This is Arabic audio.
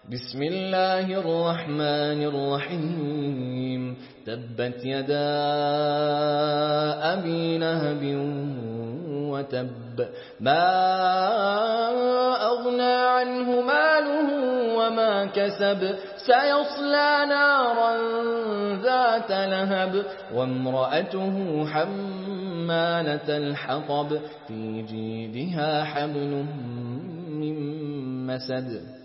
بسم الله الرحمن الرحيم تبت يدا أبي لهب وتب ما أغنى عنه ماله وما كسب سيصلى نارا ذات لهب وامرأته حمالة الحطب في جيدها حبل من مسد